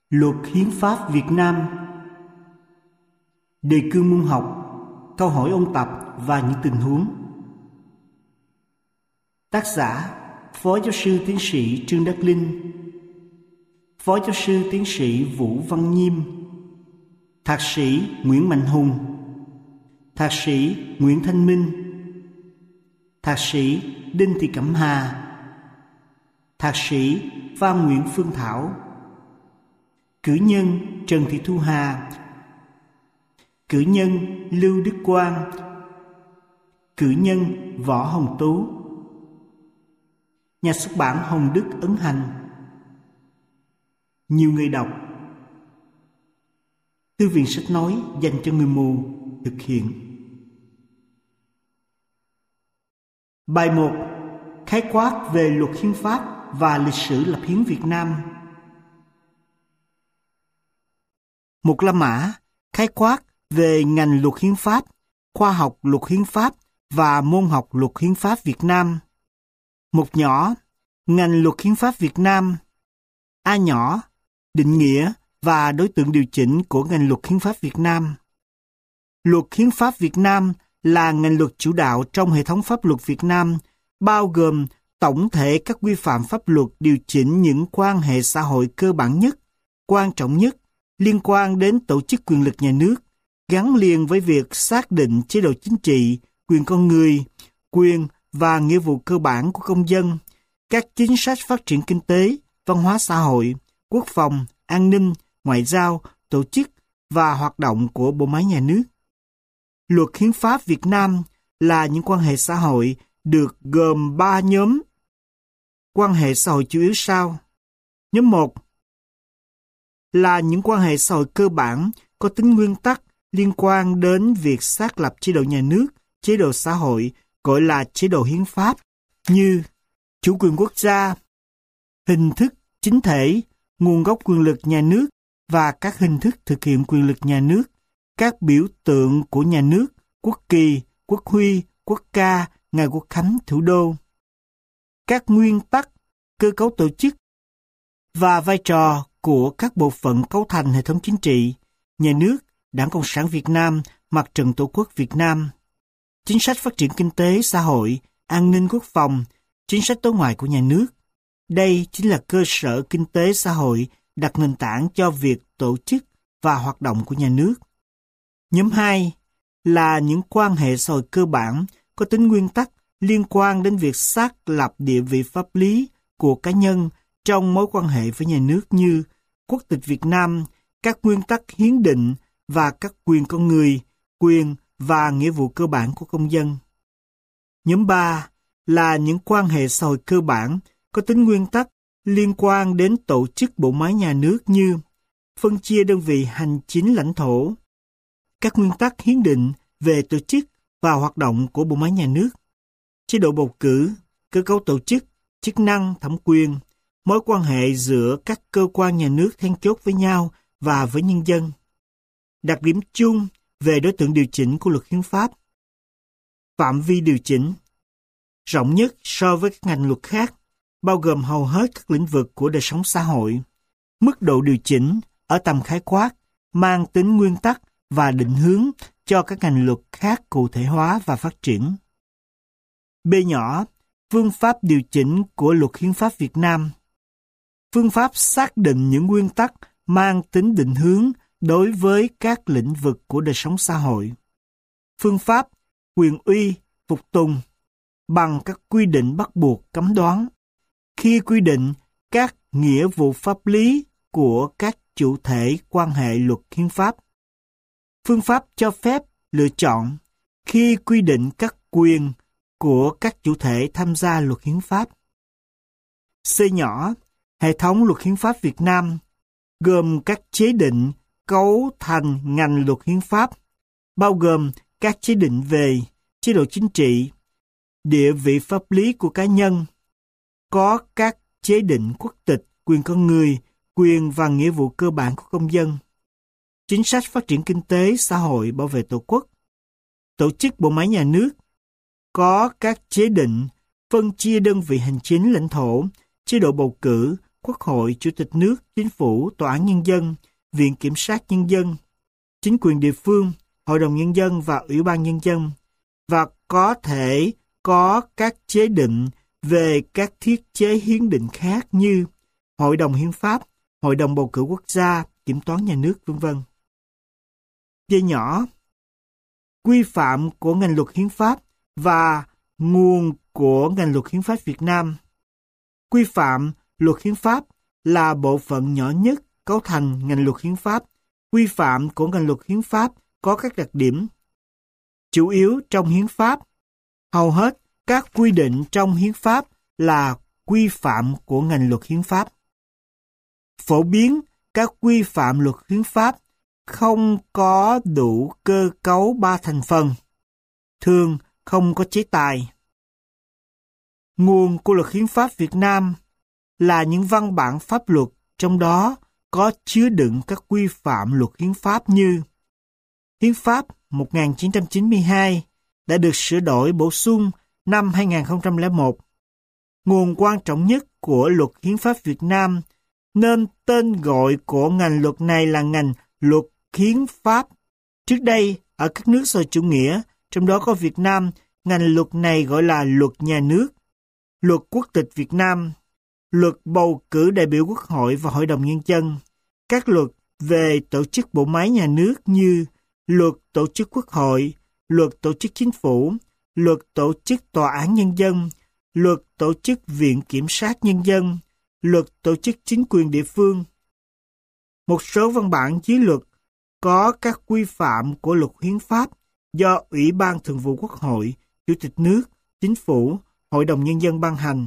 Luật Hiến pháp Việt Nam. Đề cương môn học, câu hỏi ôn tập và những tình huống. Tác giả: Phó giáo sư tiến sĩ Trương Đắc Linh, Phó giáo sư tiến sĩ Vũ Văn Nhiêm, Thạc sĩ Nguyễn Mạnh Hùng, Thạc sĩ Nguyễn Thanh Minh, Thạc sĩ Đinh Thị Cẩm Hà, Thạc sĩ Phan Nguyễn Phương Thảo, cử nhân Trần Thị Thu Hà, cử nhân Lưu Đức Quang, cử nhân Võ Hồng Tú. Nhà xuất bản Hồng Đức ấn hành. Nhiều người đọc. Thư viện sách nói dành cho người mù thực hiện. Bài 1. Khái quát về luật hiến pháp và lịch sử lập hiến Việt Nam. Một La Mã khái quát về ngành luật hiến pháp, khoa học luật hiến pháp và môn học luật hiến pháp Việt Nam. Một nhỏ, ngành luật hiến pháp Việt Nam. A nhỏ, định nghĩa và đối tượng điều chỉnh của ngành luật hiến pháp Việt Nam. Luật hiến pháp Việt Nam là ngành luật chủ đạo trong hệ thống pháp luật Việt Nam, bao gồm tổng thể các quy phạm pháp luật điều chỉnh những quan hệ xã hội cơ bản nhất, quan trọng nhất, liên quan đến tổ chức quyền lực nhà nước, gắn liền với việc xác định chế độ chính trị, quyền con người, quyền và nghĩa vụ cơ bản của công dân, các chính sách phát triển kinh tế, văn hóa xã hội, quốc phòng, an ninh, ngoại giao, tổ chức và hoạt động của bộ máy nhà nước. Luật hiến pháp Việt Nam là những quan hệ xã hội được gồm 3 nhóm. Quan hệ xã hội chủ yếu sau. Nhóm 1 là những quan hệ xã hội cơ bản có tính nguyên tắc liên quan đến việc xác lập chế độ nhà nước, chế độ xã hội, gọi là chế độ hiến pháp, như chủ quyền quốc gia, hình thức chính thể, nguồn gốc quyền lực nhà nước và các hình thức thực hiện quyền lực nhà nước, các biểu tượng của nhà nước, quốc kỳ, quốc huy, quốc ca, ngày quốc khánh thủ đô, các nguyên tắc, cơ cấu tổ chức và vai trò của các bộ phận cấu thành hệ thống chính trị, nhà nước, Đảng Cộng sản Việt Nam, Mặt trận Tổ quốc Việt Nam, chính sách phát triển kinh tế, xã hội, an ninh quốc phòng, chính sách đối ngoại của nhà nước. Đây chính là cơ sở kinh tế xã hội đặt nền tảng cho việc tổ chức và hoạt động của nhà nước. Nhóm 2 là những quan hệ xã hội cơ bản có tính nguyên tắc liên quan đến việc xác lập địa vị pháp lý của cá nhân trong mối quan hệ với nhà nước như quốc tịch Việt Nam, các nguyên tắc hiến định và các quyền con người, quyền và nghĩa vụ cơ bản của công dân. Nhóm 3 là những quan hệ xã hội cơ bản có tính nguyên tắc liên quan đến tổ chức bộ máy nhà nước như phân chia đơn vị hành chính lãnh thổ, các nguyên tắc hiến định về tổ chức và hoạt động của bộ máy nhà nước, chế độ bầu cử, cơ cấu tổ chức, chức năng, thẩm quyền, mối quan hệ giữa các cơ quan nhà nước then chốt với nhau và với nhân dân. Đặc điểm chung về đối tượng điều chỉnh của luật hiến pháp. Phạm vi điều chỉnh rộng nhất so với các ngành luật khác, bao gồm hầu hết các lĩnh vực của đời sống xã hội. Mức độ điều chỉnh ở tầm khái quát, mang tính nguyên tắc và định hướng cho các ngành luật khác cụ thể hóa và phát triển. B nhỏ, phương pháp điều chỉnh của luật hiến pháp Việt Nam. Phương pháp xác định những nguyên tắc mang tính định hướng đối với các lĩnh vực của đời sống xã hội. Phương pháp quyền uy, phục tùng bằng các quy định bắt buộc cấm đoán, khi quy định các nghĩa vụ pháp lý của các chủ thể quan hệ luật hiến pháp. Phương pháp cho phép lựa chọn khi quy định các quyền của các chủ thể tham gia luật hiến pháp. C nhỏ, hệ thống luật hiến pháp Việt Nam gồm các chế định cấu thành ngành luật hiến pháp, bao gồm các chế định về chế độ chính trị, địa vị pháp lý của cá nhân, có các chế định quốc tịch, quyền con người, quyền và nghĩa vụ cơ bản của công dân, chính sách phát triển kinh tế, xã hội, bảo vệ tổ quốc, tổ chức bộ máy nhà nước, có các chế định phân chia đơn vị hành chính lãnh thổ, chế độ bầu cử, Quốc hội, Chủ tịch nước, Chính phủ, Tòa án Nhân dân, Viện Kiểm sát Nhân dân, chính quyền địa phương, Hội đồng Nhân dân và Ủy ban Nhân dân, và có thể có các chế định về các thiết chế hiến định khác như Hội đồng Hiến pháp, Hội đồng Bầu cử Quốc gia, Kiểm toán Nhà nước, v.v. D nhỏ, quy phạm của ngành luật hiến pháp và nguồn của ngành luật hiến pháp Việt Nam. Quy phạm luật hiến pháp là bộ phận nhỏ nhất cấu thành ngành luật hiến pháp. Quy phạm của ngành luật hiến pháp có các đặc điểm chủ yếu trong hiến pháp. Hầu hết các quy định trong hiến pháp là quy phạm của ngành luật hiến pháp. Phổ biến các quy phạm luật hiến pháp không có đủ cơ cấu 3 thành phần, thường không có chế tài. Nguồn của luật hiến pháp Việt Nam là những văn bản pháp luật, trong đó có chứa đựng các quy phạm luật hiến pháp như Hiến pháp 1992 đã được sửa đổi bổ sung năm 2001. Nguồn quan trọng nhất của luật hiến pháp Việt Nam nên tên gọi của ngành luật này là ngành luật hiến pháp. Trước đây, ở các nước xã hội chủ nghĩa, trong đó có Việt Nam, ngành luật này gọi là luật nhà nước, luật quốc tịch Việt Nam, luật bầu cử đại biểu Quốc hội và Hội đồng Nhân dân, các luật về tổ chức bộ máy nhà nước như luật tổ chức Quốc hội, luật tổ chức Chính phủ, luật tổ chức Tòa án Nhân dân, luật tổ chức Viện Kiểm sát Nhân dân, luật tổ chức chính quyền địa phương. Một số văn bản dưới luật có các quy phạm của luật hiến pháp do Ủy ban Thường vụ Quốc hội, Chủ tịch nước, Chính phủ, Hội đồng Nhân dân ban hành.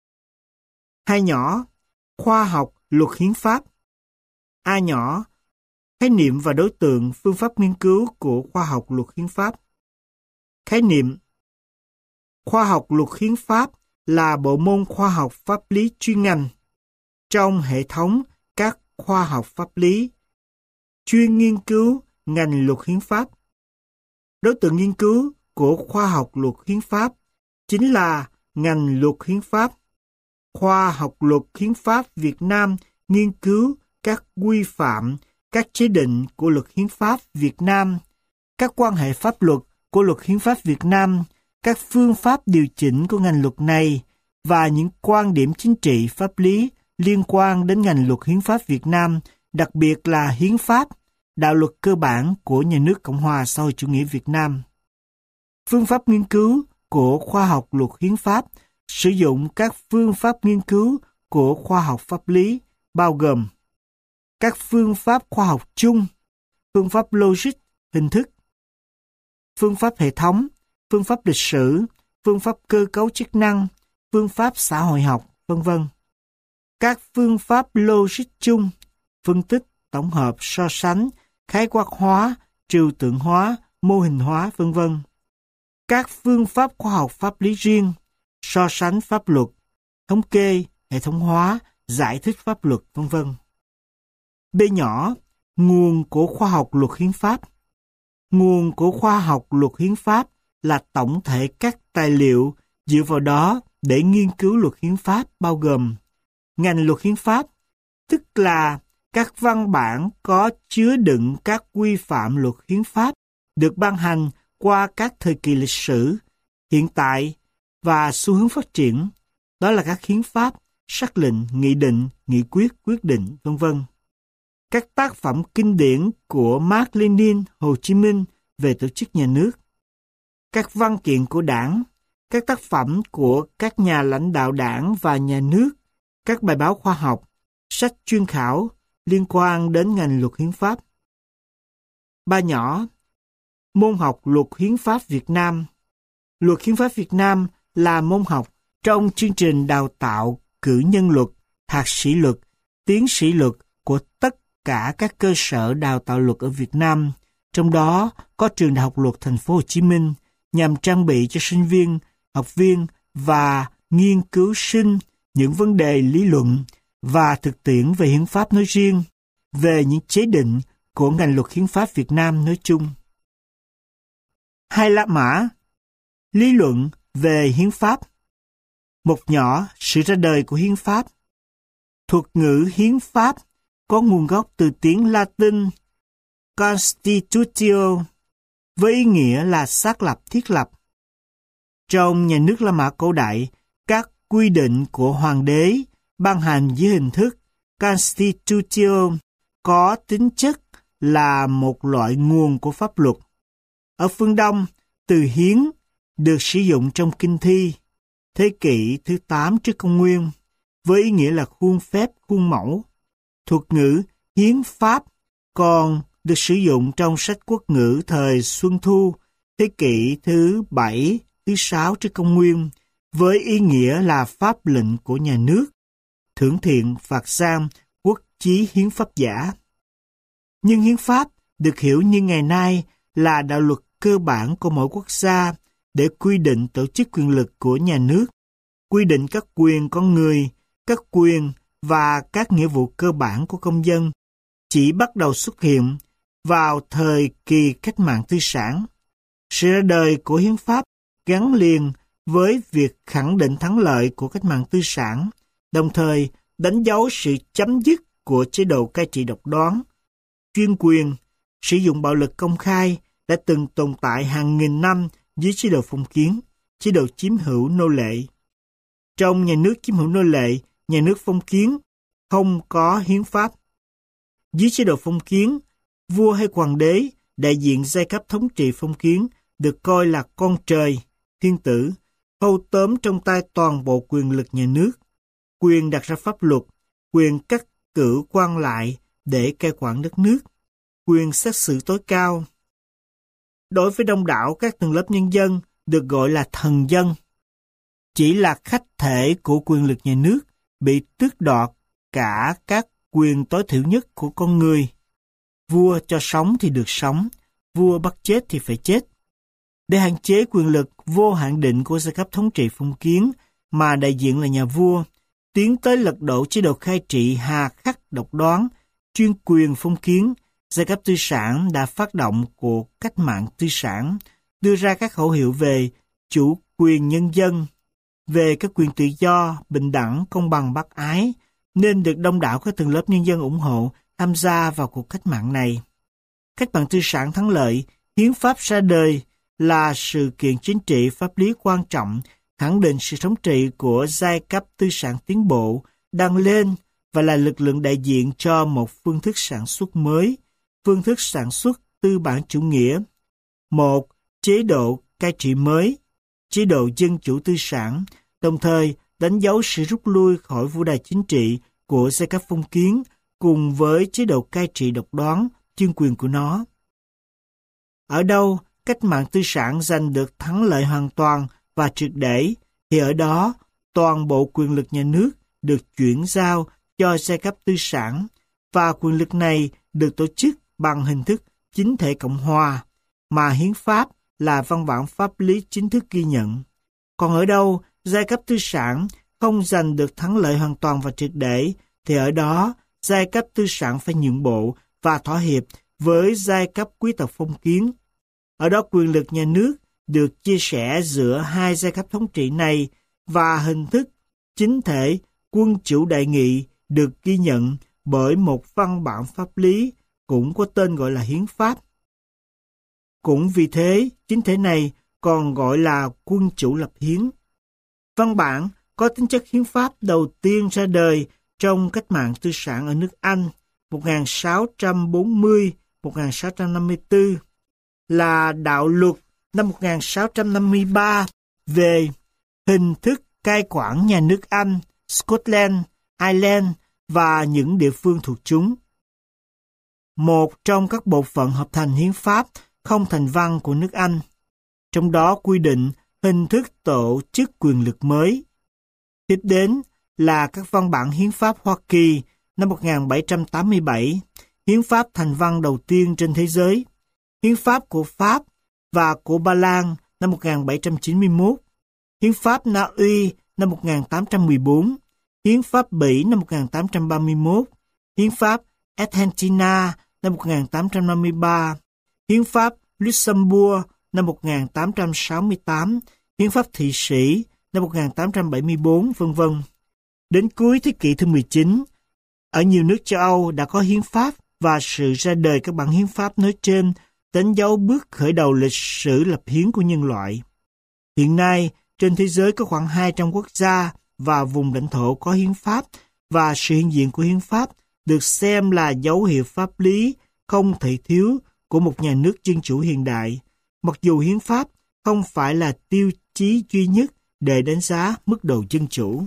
Hai nhỏ, khoa học luật hiến pháp. A nhỏ, khái niệm và đối tượng phương pháp nghiên cứu của khoa học luật hiến pháp. Khái niệm: khoa học luật hiến pháp là bộ môn khoa học pháp lý chuyên ngành trong hệ thống các khoa học pháp lý, chuyên nghiên cứu ngành luật hiến pháp. Đối tượng nghiên cứu của khoa học luật hiến pháp chính là ngành luật hiến pháp. Khoa học luật hiến pháp Việt Nam nghiên cứu các quy phạm, các chế định của luật hiến pháp Việt Nam, các quan hệ pháp luật của luật hiến pháp Việt Nam, các phương pháp điều chỉnh của ngành luật này và những quan điểm chính trị pháp lý liên quan đến ngành luật hiến pháp Việt Nam, đặc biệt là hiến pháp, đạo luật cơ bản của Nhà nước Cộng hòa xã hội chủ nghĩa Việt Nam. Phương pháp nghiên cứu của khoa học luật hiến pháp sử dụng các phương pháp nghiên cứu của khoa học pháp lý bao gồm các phương pháp khoa học chung, phương pháp logic, hình thức, phương pháp hệ thống, phương pháp lịch sử, phương pháp cơ cấu chức năng, phương pháp xã hội học, v.v. Các phương pháp logic chung, phân tích, tổng hợp, so sánh, khái quát hóa, trừu tượng hóa, mô hình hóa, v.v. Các phương pháp khoa học pháp lý riêng, so sánh pháp luật, thống kê, hệ thống hóa, giải thích pháp luật, v.v. B nhỏ, nguồn của khoa học luật hiến pháp. Nguồn của khoa học luật hiến pháp là tổng thể các tài liệu dựa vào đó để nghiên cứu luật hiến pháp bao gồm ngành luật hiến pháp, tức là các văn bản có chứa đựng các quy phạm luật hiến pháp được ban hành qua các thời kỳ lịch sử, hiện tại và xu hướng phát triển. Đó là các hiến pháp, sắc lệnh, nghị định, nghị quyết, quyết định, v.v. Các tác phẩm kinh điển của Mác Lênin, Hồ Chí Minh về tổ chức nhà nước. Các văn kiện của Đảng, các tác phẩm của các nhà lãnh đạo Đảng và nhà nước, các bài báo khoa học, sách chuyên khảo liên quan đến ngành luật hiến pháp. Ba nhỏ, môn học luật hiến pháp Việt Nam. Luật hiến pháp Việt Nam là môn học trong chương trình đào tạo cử nhân luật, thạc sĩ luật, tiến sĩ luật của tất cả các cơ sở đào tạo luật ở Việt Nam, trong đó có trường Đại học Luật Thành phố Hồ Chí Minh, nhằm trang bị cho sinh viên, học viên và nghiên cứu sinh những vấn đề lý luận và thực tiễn về hiến pháp nói riêng, về những chế định của ngành luật hiến pháp Việt Nam nói chung. Hai lá mã, lý luận về hiến pháp. Một nhỏ, sự ra đời của hiến pháp. Thuật ngữ hiến pháp có nguồn gốc từ tiếng Latin Constitutio, với ý nghĩa là xác lập, thiết lập. Trong nhà nước La Mã cổ đại, các quy định của hoàng đế ban hành dưới hình thức Constitutio có tính chất là một loại nguồn của pháp luật. Ở phương Đông, từ hiến được sử dụng trong kinh thi thế kỷ thứ 8 trước công nguyên, với ý nghĩa là khuôn phép, khuôn mẫu. Thuật ngữ hiến pháp còn được sử dụng trong sách quốc ngữ thời Xuân Thu, thế kỷ thứ 7, thứ 6 trước công nguyên, với ý nghĩa là pháp lệnh của nhà nước, thưởng thiện, phạt giam, quốc chí hiến pháp giả. Nhưng hiến pháp được hiểu như ngày nay là đạo luật cơ bản của mỗi quốc gia để quy định tổ chức quyền lực của nhà nước, quy định các quyền con người, các quyền và các nghĩa vụ cơ bản của công dân, chỉ bắt đầu xuất hiện vào thời kỳ cách mạng tư sản. Sự ra đời của hiến pháp gắn liền với việc khẳng định thắng lợi của cách mạng tư sản, đồng thời đánh dấu sự chấm dứt của chế độ cai trị độc đoán, chuyên quyền, sử dụng bạo lực công khai đã từng tồn tại hàng nghìn năm dưới chế độ phong kiến, chế độ chiếm hữu nô lệ. Trong nhà nước chiếm hữu nô lệ, nhà nước phong kiến không có hiến pháp. Dưới chế độ phong kiến, vua hay hoàng đế, đại diện giai cấp thống trị phong kiến, được coi là con trời, thiên tử, thâu tóm trong tay toàn bộ quyền lực nhà nước, quyền đặt ra pháp luật, quyền cắt cử quan lại để cai quản đất nước, quyền xét xử tối cao. Đối với đông đảo các tầng lớp nhân dân được gọi là thần dân, chỉ là khách thể của quyền lực nhà nước, bị tước đoạt cả các quyền tối thiểu nhất của con người. Vua cho sống thì được sống, vua bắt chết thì phải chết. Để hạn chế quyền lực vô hạn định của giai cấp thống trị phong kiến mà đại diện là nhà vua, tiến tới lật đổ chế độ cai trị hà khắc độc đoán, chuyên quyền phong kiến, giai cấp tư sản đã phát động cuộc cách mạng tư sản, đưa ra các khẩu hiệu về chủ quyền nhân dân, về các quyền tự do, bình đẳng, công bằng, bác ái, nên được đông đảo các tầng lớp nhân dân ủng hộ tham gia vào cuộc cách mạng này. Cách mạng tư sản thắng lợi, hiến pháp ra đời là sự kiện chính trị pháp lý quan trọng, khẳng định sự thống trị của giai cấp tư sản tiến bộ đang lên và là lực lượng đại diện cho một phương thức sản xuất mới, phương thức sản xuất tư bản chủ nghĩa, một chế độ cai trị mới, chế độ dân chủ tư sản, đồng thời đánh dấu sự rút lui khỏi vũ đài chính trị của giai cấp phong kiến cùng với chế độ cai trị độc đoán, chuyên quyền của nó. Ở đâu cách mạng tư sản giành được thắng lợi hoàn toàn và triệt để, thì ở đó toàn bộ quyền lực nhà nước được chuyển giao cho giai cấp tư sản, và quyền lực này được tổ chức bằng hình thức chính thể Cộng hòa, mà hiến pháp là văn bản pháp lý chính thức ghi nhận. Còn ở đâu giai cấp tư sản không giành được thắng lợi hoàn toàn và triệt để, thì ở đó giai cấp tư sản phải nhượng bộ và thỏa hiệp với giai cấp quý tộc phong kiến. Ở đó quyền lực nhà nước được chia sẻ giữa hai giai cấp thống trị này, và hình thức chính thể quân chủ đại nghị được ghi nhận bởi một văn bản pháp lý cũng có tên gọi là hiến pháp. Cũng vì thế, chính thể này còn gọi là quân chủ lập hiến. Văn bản có tính chất hiến pháp đầu tiên ra đời trong cách mạng tư sản ở nước Anh 1640-1654 là đạo luật năm 1653 về hình thức cai quản nhà nước Anh, Scotland, Ireland và những địa phương thuộc chúng. Một trong các bộ phận hợp thành hiến pháp không thành văn của nước Anh, trong đó quy định hình thức tổ chức quyền lực mới. Tiếp đến là các văn bản hiến pháp Hoa Kỳ năm 1787, hiến pháp thành văn đầu tiên trên thế giới, hiến pháp của Pháp và của Ba Lan năm 1791, hiến pháp Na Uy năm 1814, hiến pháp Bỉ năm 1831, hiến pháp Argentina năm 1853, hiến pháp Luxembourg năm 1868, hiến pháp Thụy Sĩ năm 1874, v.v. Đến cuối thế kỷ thứ 19, Ở nhiều nước châu Âu đã có hiến pháp và sự ra đời các bản hiến pháp nói trên đánh dấu bước khởi đầu lịch sử lập hiến của nhân loại. Hiện nay, trên thế giới có khoảng 200 quốc gia và vùng lãnh thổ có hiến pháp, và sự hiện diện của hiến pháp được xem là dấu hiệu pháp lý không thể thiếu của một nhà nước dân chủ hiện đại, mặc dù hiến pháp không phải là tiêu chí duy nhất để đánh giá mức độ dân chủ.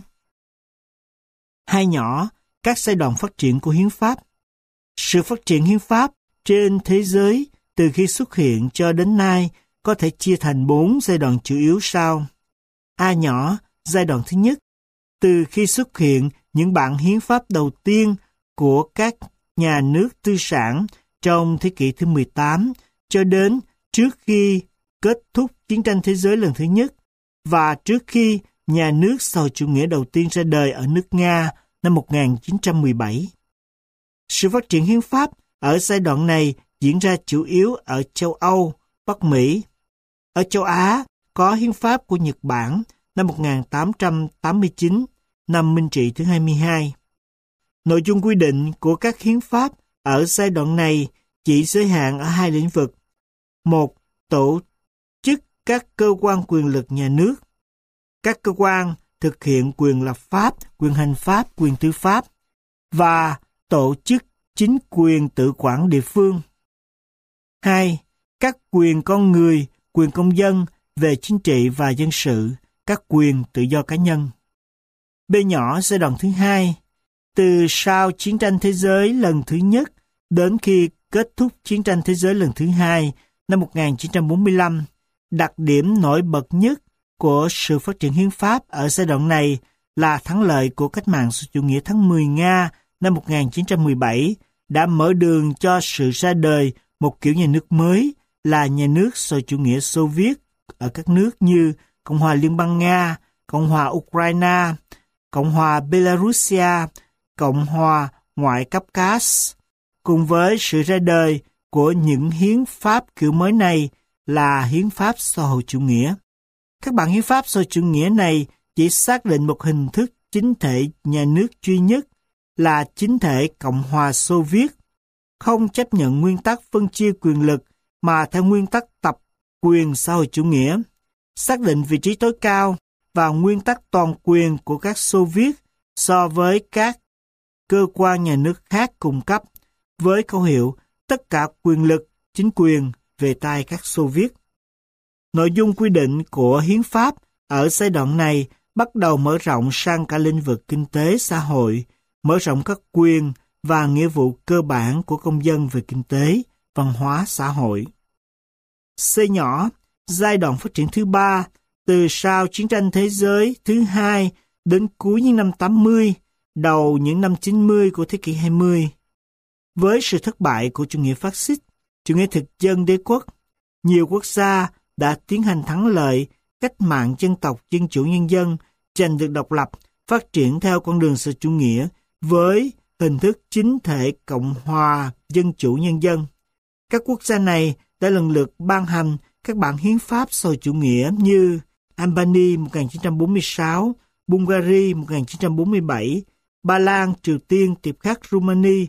Hai nhỏ, các giai đoạn phát triển của hiến pháp. Sự phát triển hiến pháp trên thế giới từ khi xuất hiện cho đến nay có thể chia thành 4 giai đoạn chủ yếu sau. A nhỏ, giai đoạn thứ nhất, từ khi xuất hiện những bản hiến pháp đầu tiên của các nhà nước tư sản trong thế kỷ thứ 18 cho đến trước khi kết thúc chiến tranh thế giới lần thứ nhất và trước khi nhà nước xã hội chủ nghĩa đầu tiên ra đời ở nước Nga năm 1917. Sự phát triển hiến pháp ở giai đoạn này diễn ra chủ yếu ở châu Âu, Bắc Mỹ. Ở châu Á có hiến pháp của Nhật Bản năm 1889, năm Minh trị thứ 22. Nội dung quy định của các hiến pháp ở giai đoạn này chỉ giới hạn ở hai lĩnh vực. Một, tổ chức các cơ quan quyền lực nhà nước. Các cơ quan thực hiện quyền lập pháp, quyền hành pháp, quyền tư pháp và tổ chức chính quyền tự quản địa phương. 2. Các quyền con người, quyền công dân về chính trị và dân sự, các quyền tự do cá nhân. B nhỏ, giai đoạn thứ hai, từ sau chiến tranh thế giới lần thứ nhất đến khi kết thúc chiến tranh thế giới lần thứ hai năm 1945, đặc điểm nổi bật nhất của sự phát triển hiến pháp ở giai đoạn này là thắng lợi của cách mạng xã hội chủ nghĩa tháng 10 Nga năm 1917 đã mở đường cho sự ra đời một kiểu nhà nước mới là nhà nước xã hội chủ nghĩa Xô Viết ở các nước như Cộng hòa Liên bang Nga, Cộng hòa Ukraine, Cộng hòa Belarusia, Cộng hòa ngoại Caucasus. Cùng với sự ra đời của những hiến pháp kiểu mới này là hiến pháp xã hội chủ nghĩa. Các bản hiến pháp xã hội chủ nghĩa này chỉ xác định một hình thức chính thể nhà nước duy nhất là chính thể Cộng hòa Xô Viết, không chấp nhận nguyên tắc phân chia quyền lực mà theo nguyên tắc tập quyền xã hội chủ nghĩa, xác định vị trí tối cao và nguyên tắc toàn quyền của các Xô Viết so với các cơ quan nhà nước khác cùng cấp, với khẩu hiệu tất cả quyền lực, chính quyền về tay các Xô Viết. Nội dung quy định của hiến pháp ở giai đoạn này bắt đầu mở rộng sang cả lĩnh vực kinh tế xã hội, mở rộng các quyền và nghĩa vụ cơ bản của công dân về kinh tế, văn hóa xã hội. C nhỏ, giai đoạn phát triển thứ ba, từ sau chiến tranh thế giới thứ hai đến cuối những năm 80, đầu những năm 90 của thế kỷ 20. Với sự thất bại của chủ nghĩa phát xít, chủ nghĩa thực dân đế quốc, nhiều quốc gia đã tiến hành thắng lợi cách mạng dân tộc dân chủ nhân dân, giành được độc lập, phát triển theo con đường xã hội chủ nghĩa với hình thức chính thể Cộng hòa Dân chủ Nhân dân. Các quốc gia này đã lần lượt ban hành các bản hiến pháp xã hội chủ nghĩa như Albania 1946, Bulgaria 1947, Ba Lan, Triều Tiên, Tiệp Khắc, Rumani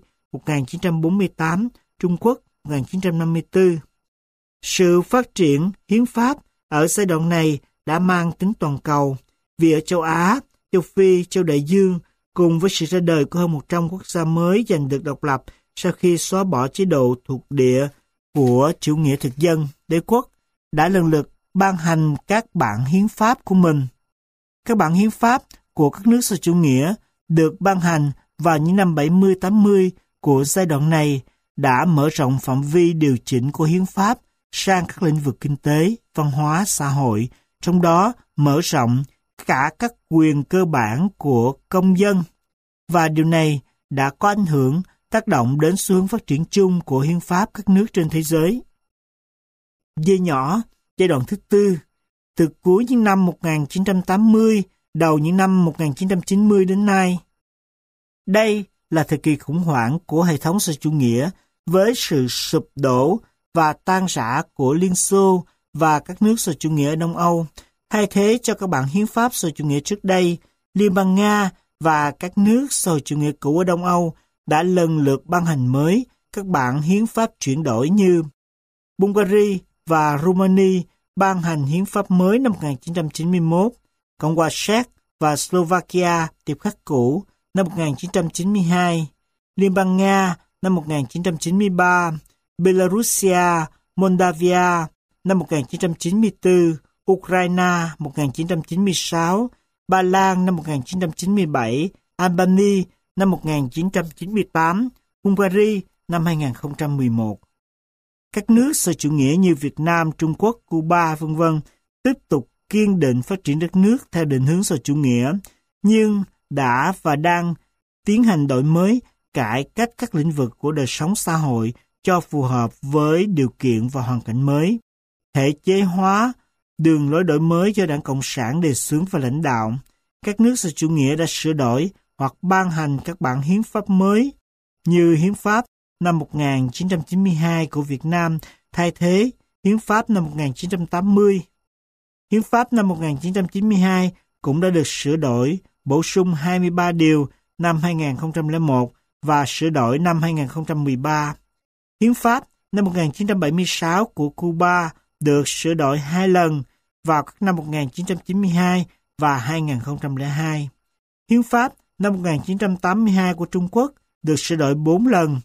1948, Trung Quốc 1954. Sự phát triển hiến pháp ở giai đoạn này đã mang tính toàn cầu, vì ở châu Á, châu Phi, châu Đại Dương, cùng với sự ra đời của hơn 100 quốc gia mới giành được độc lập sau khi xóa bỏ chế độ thuộc địa của chủ nghĩa thực dân, đế quốc, đã lần lượt ban hành các bản hiến pháp của mình. Các bản hiến pháp của các nước xã hội chủ nghĩa được ban hành vào những năm 70-80 của giai đoạn này đã mở rộng phạm vi điều chỉnh của hiến pháp sang các lĩnh vực kinh tế, văn hóa, xã hội, trong đó mở rộng cả các quyền cơ bản của công dân. Và điều này đã có ảnh hưởng tác động đến xu hướng phát triển chung của hiến pháp các nước trên thế giới. D nhỏ, giai đoạn thứ tư, từ cuối những năm 1980, đầu những năm 1990 đến nay. Đây là thời kỳ khủng hoảng của hệ thống xã hội chủ nghĩa với sự sụp đổ và tan rã của Liên Xô và các nước xã hội chủ nghĩa ở Đông Âu, thay thế cho các bản hiến pháp xã hội chủ nghĩa trước đây. Liên bang Nga và các nước xã hội chủ nghĩa cũ ở Đông Âu đã lần lượt ban hành mới các bản hiến pháp chuyển đổi như Bulgaria và Romania ban hành hiến pháp mới năm 1991, Cộng hòa Séc và Slovakia tiếp khắc cũ năm 1992, Liên bang Nga năm 1993, Belarusia, Moldavia năm 1994, Ukraine 1996, Ba Lan năm 1997, Albania năm 1998, Hungary năm 2011. Các nước xã chủ nghĩa như Việt Nam, Trung Quốc, Cuba, v.v. tiếp tục kiên định phát triển đất nước theo định hướng xã chủ nghĩa, nhưng đã và đang tiến hành đổi mới, cải cách các lĩnh vực của đời sống xã hội cho phù hợp với điều kiện và hoàn cảnh mới, thể chế hóa đường lối đổi mới do Đảng Cộng sản đề xướng và lãnh đạo. Các nước xã chủ nghĩa đã sửa đổi hoặc ban hành các bản hiến pháp mới như Hiến pháp năm 1992 của Việt Nam thay thế Hiến pháp năm 1980. Hiến pháp năm 1992 cũng đã được sửa đổi, bổ sung 23 điều năm 2001 và sửa đổi năm 2013. Hiến pháp năm 1976 của Cuba được sửa đổi 2 lần vào các năm 1992 và 2002. Hiến pháp năm 1982 của Trung Quốc được sửa đổi 4 lần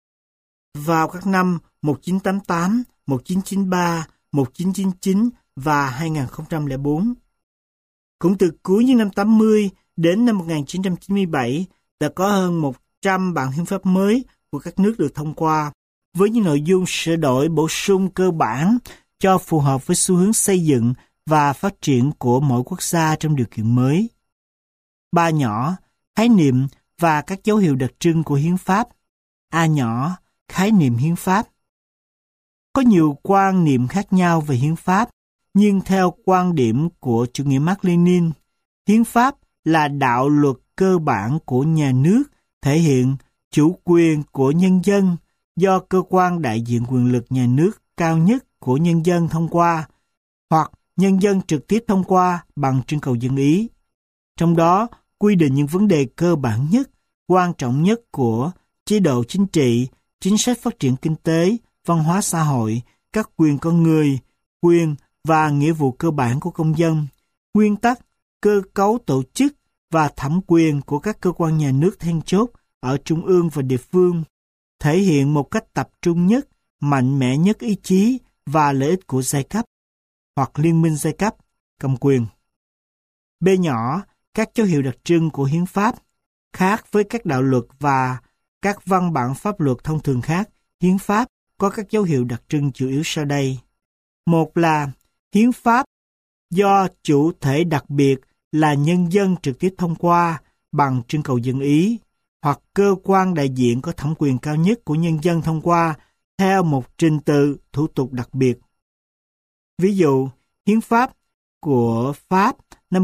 vào các năm 1988, 1993, 1999 và 2004. Cũng từ cuối những năm 80 đến năm 1997 đã có hơn 100 bản hiến pháp mới của các nước được thông qua, với những nội dung sửa đổi bổ sung cơ bản cho phù hợp với xu hướng xây dựng và phát triển của mỗi quốc gia trong điều kiện mới. 3 nhỏ, khái niệm và các dấu hiệu đặc trưng của hiến pháp. A nhỏ, khái niệm hiến pháp. Có nhiều quan niệm khác nhau về hiến pháp, nhưng theo quan điểm của chủ nghĩa Mác Lênin, hiến pháp là đạo luật cơ bản của nhà nước thể hiện chủ quyền của nhân dân do cơ quan đại diện quyền lực nhà nước cao nhất của nhân dân thông qua, hoặc nhân dân trực tiếp thông qua bằng trưng cầu dân ý. Trong đó, quy định những vấn đề cơ bản nhất, quan trọng nhất của chế độ chính trị, chính sách phát triển kinh tế, văn hóa xã hội, các quyền con người, quyền và nghĩa vụ cơ bản của công dân, nguyên tắc, cơ cấu tổ chức và thẩm quyền của các cơ quan nhà nước then chốt ở trung ương và địa phương, thể hiện một cách tập trung nhất, mạnh mẽ nhất ý chí và lợi ích của giai cấp hoặc liên minh giai cấp, cầm quyền. B nhỏ, các dấu hiệu đặc trưng của hiến pháp. Khác với các đạo luật và các văn bản pháp luật thông thường khác, hiến pháp có các dấu hiệu đặc trưng chủ yếu sau đây. Một là hiến pháp do chủ thể đặc biệt là nhân dân trực tiếp thông qua bằng trưng cầu dân ý, hoặc cơ quan đại diện có thẩm quyền cao nhất của nhân dân thông qua theo một trình tự thủ tục đặc biệt. Ví dụ, hiến pháp của Pháp năm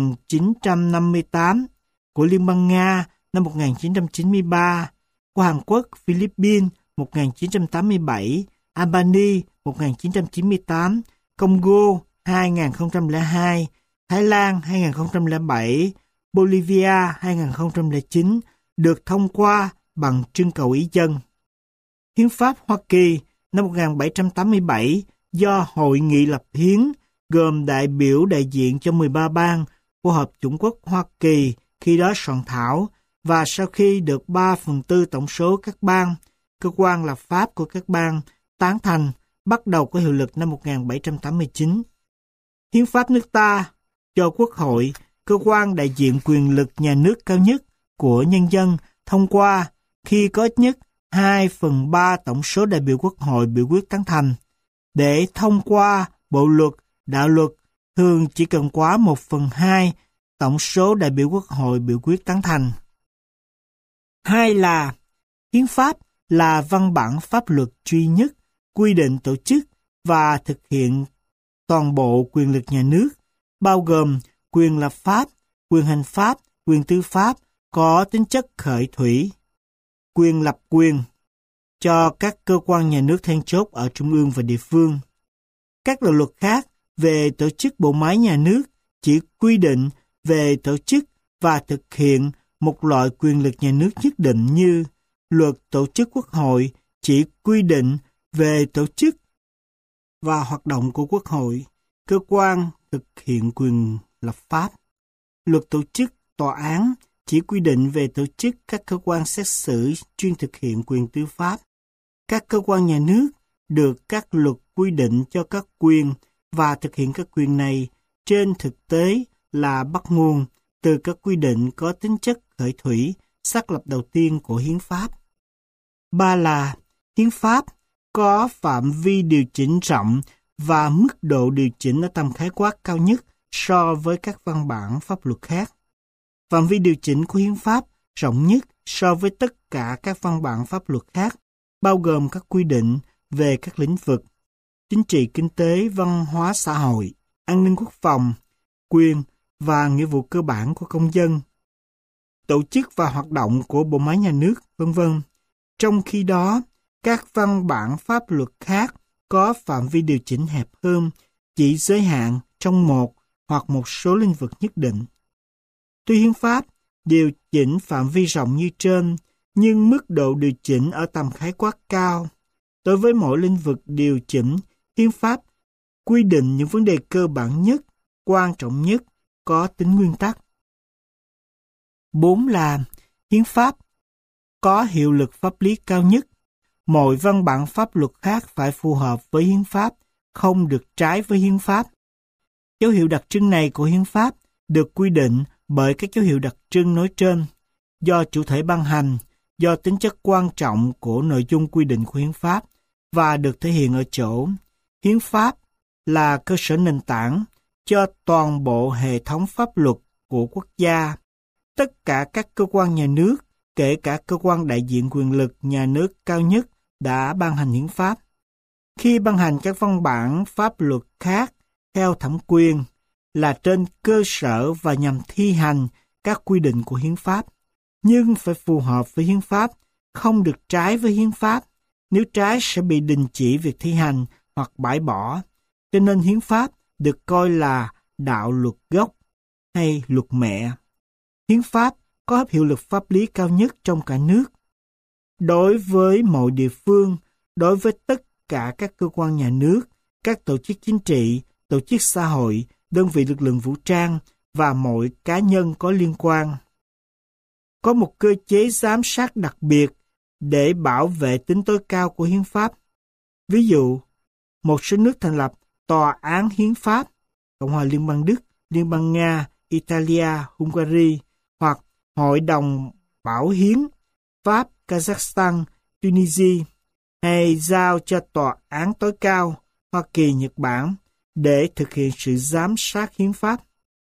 1958, của Liên bang Nga năm 1993, của Hàn Quốc, Philippines 1987, Albania 1998, Congo 2002, Thái Lan 2007, Bolivia 2009 được thông qua bằng trưng cầu ý dân. Hiến pháp Hoa Kỳ năm 1787 do Hội nghị lập hiến gồm đại biểu đại diện cho 13 bang của Hợp chủng quốc Hoa Kỳ khi đó soạn thảo, và sau khi được 3/4 tổng số các bang, cơ quan lập pháp của các bang tán thành, bắt đầu có hiệu lực năm 1789. Hiến pháp nước ta cho Quốc hội, cơ quan đại diện quyền lực nhà nước cao nhất của nhân dân, thông qua khi có ít nhất 2/3 tổng số đại biểu Quốc hội biểu quyết tán thành. Để thông qua bộ luật, đạo luật, thường chỉ cần quá 1/2 tổng số đại biểu Quốc hội biểu quyết tán thành. Hai là hiến pháp là văn bản pháp luật duy nhất quy định tổ chức và thực hiện toàn bộ quyền lực nhà nước, bao gồm quyền lập pháp, quyền hành pháp, quyền tư pháp có tính chất khởi thủy, quyền lập quyền cho các cơ quan nhà nước then chốt ở trung ương và địa phương. Các đạo luật khác về tổ chức bộ máy nhà nước chỉ quy định về tổ chức và thực hiện một loại quyền lực nhà nước nhất định như Luật tổ chức quốc hội chỉ quy định về tổ chức và hoạt động của quốc hội, cơ quan thực hiện quyền lập pháp. Luật tổ chức tòa án chỉ quy định về tổ chức các cơ quan xét xử chuyên thực hiện quyền tư pháp. Các cơ quan nhà nước được các luật quy định cho các quyền và thực hiện các quyền này trên thực tế là bắt nguồn từ các quy định có tính chất khởi thủy xác lập đầu tiên của hiến pháp. Ba là hiến pháp có phạm vi điều chỉnh rộng và mức độ điều chỉnh ở tầm khái quát cao nhất so với các văn bản pháp luật khác. Phạm vi điều chỉnh của hiến pháp rộng nhất so với tất cả các văn bản pháp luật khác, bao gồm các quy định về các lĩnh vực chính trị, kinh tế, văn hóa, xã hội, an ninh quốc phòng, quyền và nghĩa vụ cơ bản của công dân, tổ chức và hoạt động của bộ máy nhà nước, v.v. Trong khi đó, các văn bản pháp luật khác có phạm vi điều chỉnh hẹp hơn, chỉ giới hạn trong một hoặc một số lĩnh vực nhất định. Tuy hiến pháp điều chỉnh phạm vi rộng như trên, nhưng mức độ điều chỉnh ở tầm khái quát cao. Đối với mỗi lĩnh vực điều chỉnh, hiến pháp quy định những vấn đề cơ bản nhất, quan trọng nhất, có tính nguyên tắc. 4 là hiến pháp có hiệu lực pháp lý cao nhất. Mọi văn bản pháp luật khác phải phù hợp với hiến pháp, không được trái với hiến pháp. Dấu hiệu đặc trưng này của hiến pháp được quy định bởi các dấu hiệu đặc trưng nói trên, do chủ thể ban hành, do tính chất quan trọng của nội dung quy định của hiến pháp và được thể hiện ở chỗ hiến pháp là cơ sở nền tảng cho toàn bộ hệ thống pháp luật của quốc gia. Tất cả các cơ quan nhà nước, kể cả cơ quan đại diện quyền lực nhà nước cao nhất, đã ban hành hiến pháp. Khi ban hành các văn bản pháp luật khác theo thẩm quyền là trên cơ sở và nhằm thi hành các quy định của hiến pháp, nhưng phải phù hợp với hiến pháp, không được trái với hiến pháp. Nếu trái sẽ bị đình chỉ việc thi hành hoặc bãi bỏ. Cho nên hiến pháp được coi là đạo luật gốc hay luật mẹ. Hiến pháp có hiệu lực pháp lý cao nhất trong cả nước. Đối với mọi địa phương, đối với tất cả các cơ quan nhà nước, các tổ chức chính trị, tổ chức xã hội, đơn vị lực lượng vũ trang và mọi cá nhân có liên quan. Có một cơ chế giám sát đặc biệt để bảo vệ tính tối cao của hiến pháp. Ví dụ, một số nước thành lập Tòa án Hiến pháp, Cộng hòa Liên bang Đức, Liên bang Nga, Italia, Hungary, hoặc Hội đồng Bảo hiến Pháp, Kazakhstan, Tunisia, hay giao cho Tòa án tối cao Hoa Kỳ, Nhật Bản để thực hiện sự giám sát hiến pháp.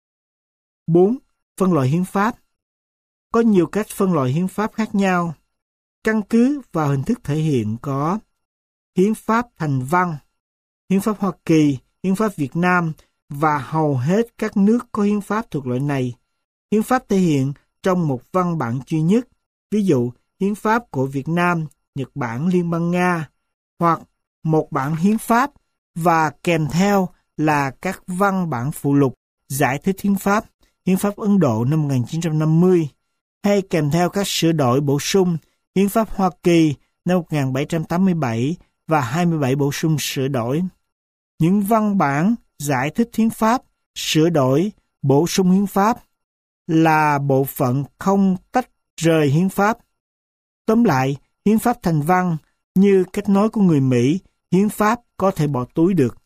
4. Phân loại hiến pháp. Có nhiều cách phân loại hiến pháp khác nhau. Căn cứ vào hình thức thể hiện có hiến pháp thành văn, hiến pháp Hoa Kỳ, hiến pháp Việt Nam và hầu hết các nước có hiến pháp thuộc loại này. Hiến pháp thể hiện trong một văn bản duy nhất, ví dụ hiến pháp của Việt Nam, Nhật Bản, Liên bang Nga, hoặc một bản hiến pháp và kèm theo là các văn bản phụ lục giải thích hiến pháp Ấn Độ năm 1950, hay kèm theo các sửa đổi bổ sung hiến pháp Hoa Kỳ năm 1787 và 27 bổ sung sửa đổi. Những văn bản giải thích hiến pháp, sửa đổi, bổ sung hiến pháp là bộ phận không tách rời hiến pháp. Tóm lại, hiến pháp thành văn, như cách nói của người Mỹ, hiến pháp có thể bỏ túi được.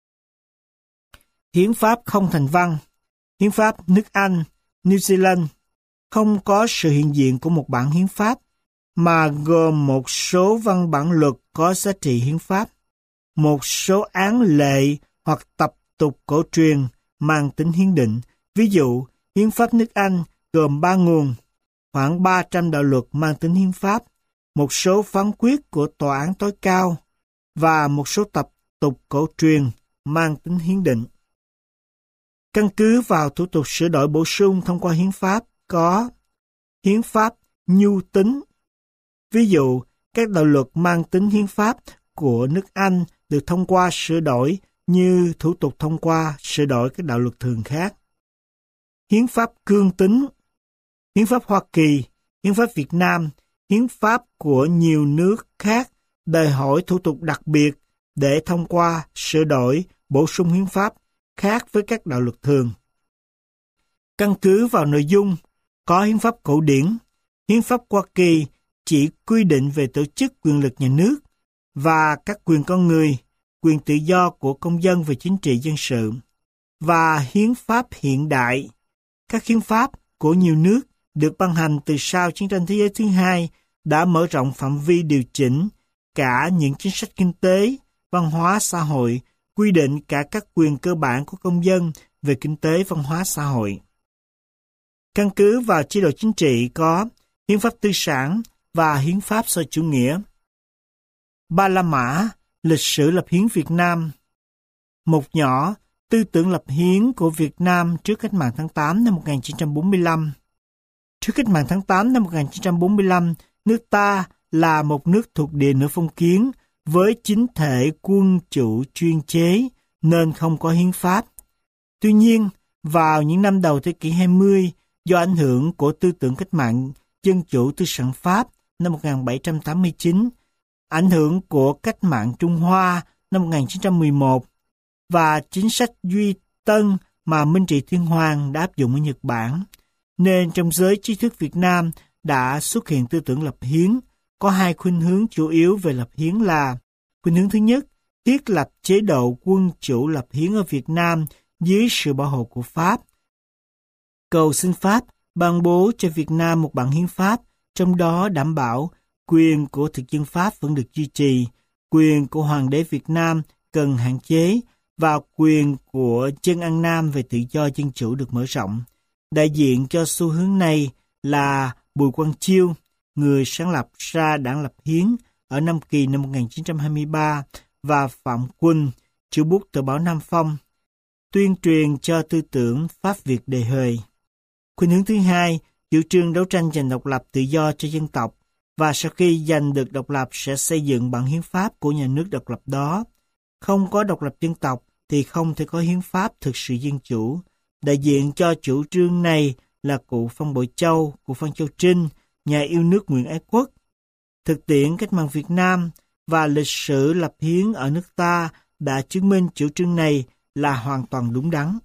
Hiến pháp không thành văn. Hiến pháp nước Anh, New Zealand không có sự hiện diện của một bản hiến pháp, mà gồm một số văn bản luật có giá trị hiến pháp, một số án lệ hoặc tập tục cổ truyền mang tính hiến định. Ví dụ, hiến pháp nước Anh gồm 3 nguồn, khoảng 300 đạo luật mang tính hiến pháp, một số phán quyết của tòa án tối cao và một số tập tục cổ truyền mang tính hiến định. Căn cứ vào thủ tục sửa đổi bổ sung thông qua hiến pháp có hiến pháp nhu tính. Ví dụ, các đạo luật mang tính hiến pháp của nước Anh được thông qua sửa đổi như thủ tục thông qua sửa đổi các đạo luật thường khác. Hiến pháp cương tính. Hiến pháp Hoa Kỳ, hiến pháp Việt Nam, hiến pháp của nhiều nước khác đòi hỏi thủ tục đặc biệt để thông qua sửa đổi, bổ sung hiến pháp khác với các đạo luật thường. Căn cứ vào nội dung, có hiến pháp cổ điển, hiến pháp Hoa Kỳ chỉ quy định về tổ chức quyền lực nhà nước và các quyền con người, quyền tự do của công dân về chính trị dân sự, và hiến pháp hiện đại. Các hiến pháp của nhiều nước được ban hành từ sau chiến tranh thế giới thứ hai đã mở rộng phạm vi điều chỉnh cả những chính sách kinh tế, văn hóa, xã hội, quy định cả các quyền cơ bản của công dân về kinh tế, văn hóa, xã hội. Căn cứ vào chế độ chính trị có hiến pháp tư sản và hiến pháp xã hội chủ nghĩa. Ba La Mã, lịch sử lập hiến Việt Nam. Một nhỏ, tư tưởng lập hiến của Việt Nam trước cách mạng tháng 8 năm 1945. Trước cách mạng tháng 8 năm 1945, nước ta là một nước thuộc địa nửa phong kiến với chính thể quân chủ chuyên chế nên không có hiến pháp. Tuy nhiên, vào những năm đầu thế kỷ 20, do ảnh hưởng của tư tưởng cách mạng dân chủ tư sản Pháp năm 1789, ảnh hưởng của cách mạng Trung Hoa năm 1911 và chính sách Duy Tân mà Minh Trị Thiên Hoàng đã áp dụng ở Nhật Bản, nên trong giới trí thức Việt Nam đã xuất hiện tư tưởng lập hiến. Có hai khuynh hướng chủ yếu về lập hiến là: khuynh hướng thứ nhất, thiết lập chế độ quân chủ lập hiến ở Việt Nam dưới sự bảo hộ của Pháp. Cầu xin Pháp ban bố cho Việt Nam một bản hiến pháp, trong đó đảm bảo quyền của thực dân Pháp vẫn được duy trì, quyền của Hoàng đế Việt Nam cần hạn chế và quyền của dân An Nam về tự do dân chủ được mở rộng. Đại diện cho xu hướng này là Bùi Quang Chiêu, người sáng lập ra Đảng Lập Hiến ở Nam Kỳ năm 1923, và Phạm Quỳnh, chủ bút tờ báo Nam Phong, tuyên truyền cho tư tưởng Pháp Việt đề hời. Khuynh hướng thứ hai, chủ trương đấu tranh giành độc lập tự do cho dân tộc, và sau khi giành được độc lập sẽ xây dựng bản hiến pháp của nhà nước độc lập đó. Không có độc lập dân tộc thì không thể có hiến pháp thực sự dân chủ. Đại diện cho chủ trương này là cụ Phan Bội Châu, cụ Phan Châu Trinh, nhà yêu nước nguyện ái quốc. Thực tiễn cách mạng Việt Nam và lịch sử lập hiến ở nước ta đã chứng minh chủ trương này là hoàn toàn đúng đắn.